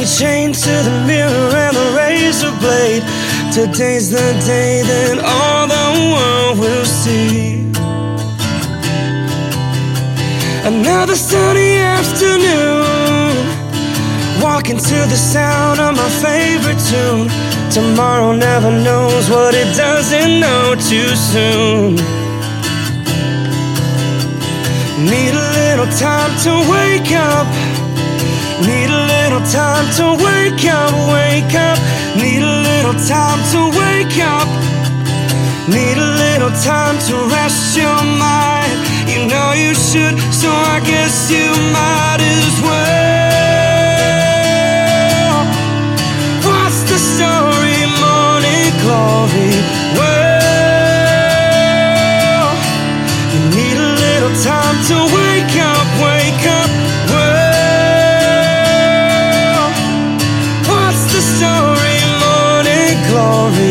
chained to the mirror and the razor blade. Today's the day that all the world will see. Another sunny afternoon, walking to the sound of my favorite tune. Tomorrow never knows what it doesn't know too soon. Need a little time to wake up. Need a little time to wake up, wake up. Need a little time to wake up. Need a little time to rest your mind. You know you should, so I guess you might as well. What's the story, morning glory? Well, you need a little time to wake up, wake up. Well, what's the story, morning glory?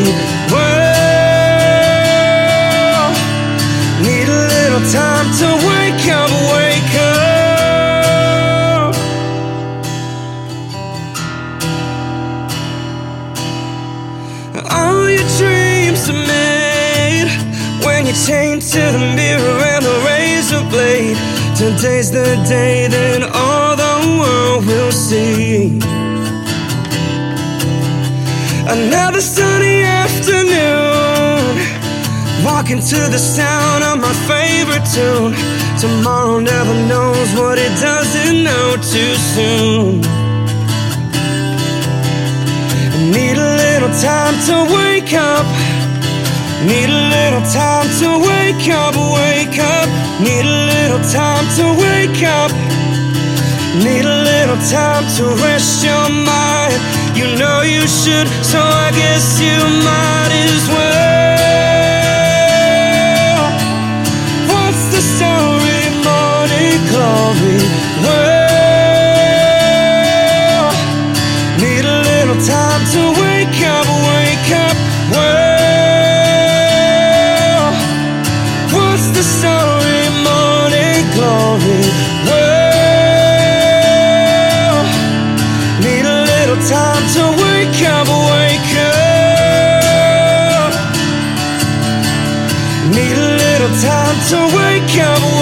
Well, need a little time to wake up, wake up. All your dreams are made when you're chained to the mirror and the razor blade. Today's the day that all the world will see. Another sunny afternoon, walking to the sound of my favorite tune. Tomorrow never knows what it doesn't know too soon. Need a little time to wake up. Need a little time to wake up, wake up. Need a little time to wake up. Need a little time to rest your mind. You know you should, so I guess you might as well. What's the story, morning glory? Well, need a little time to wake up, wake up. Well, what's the story, morning glory? Well, need a little time to wake up, wake up. Need a little time to wake up.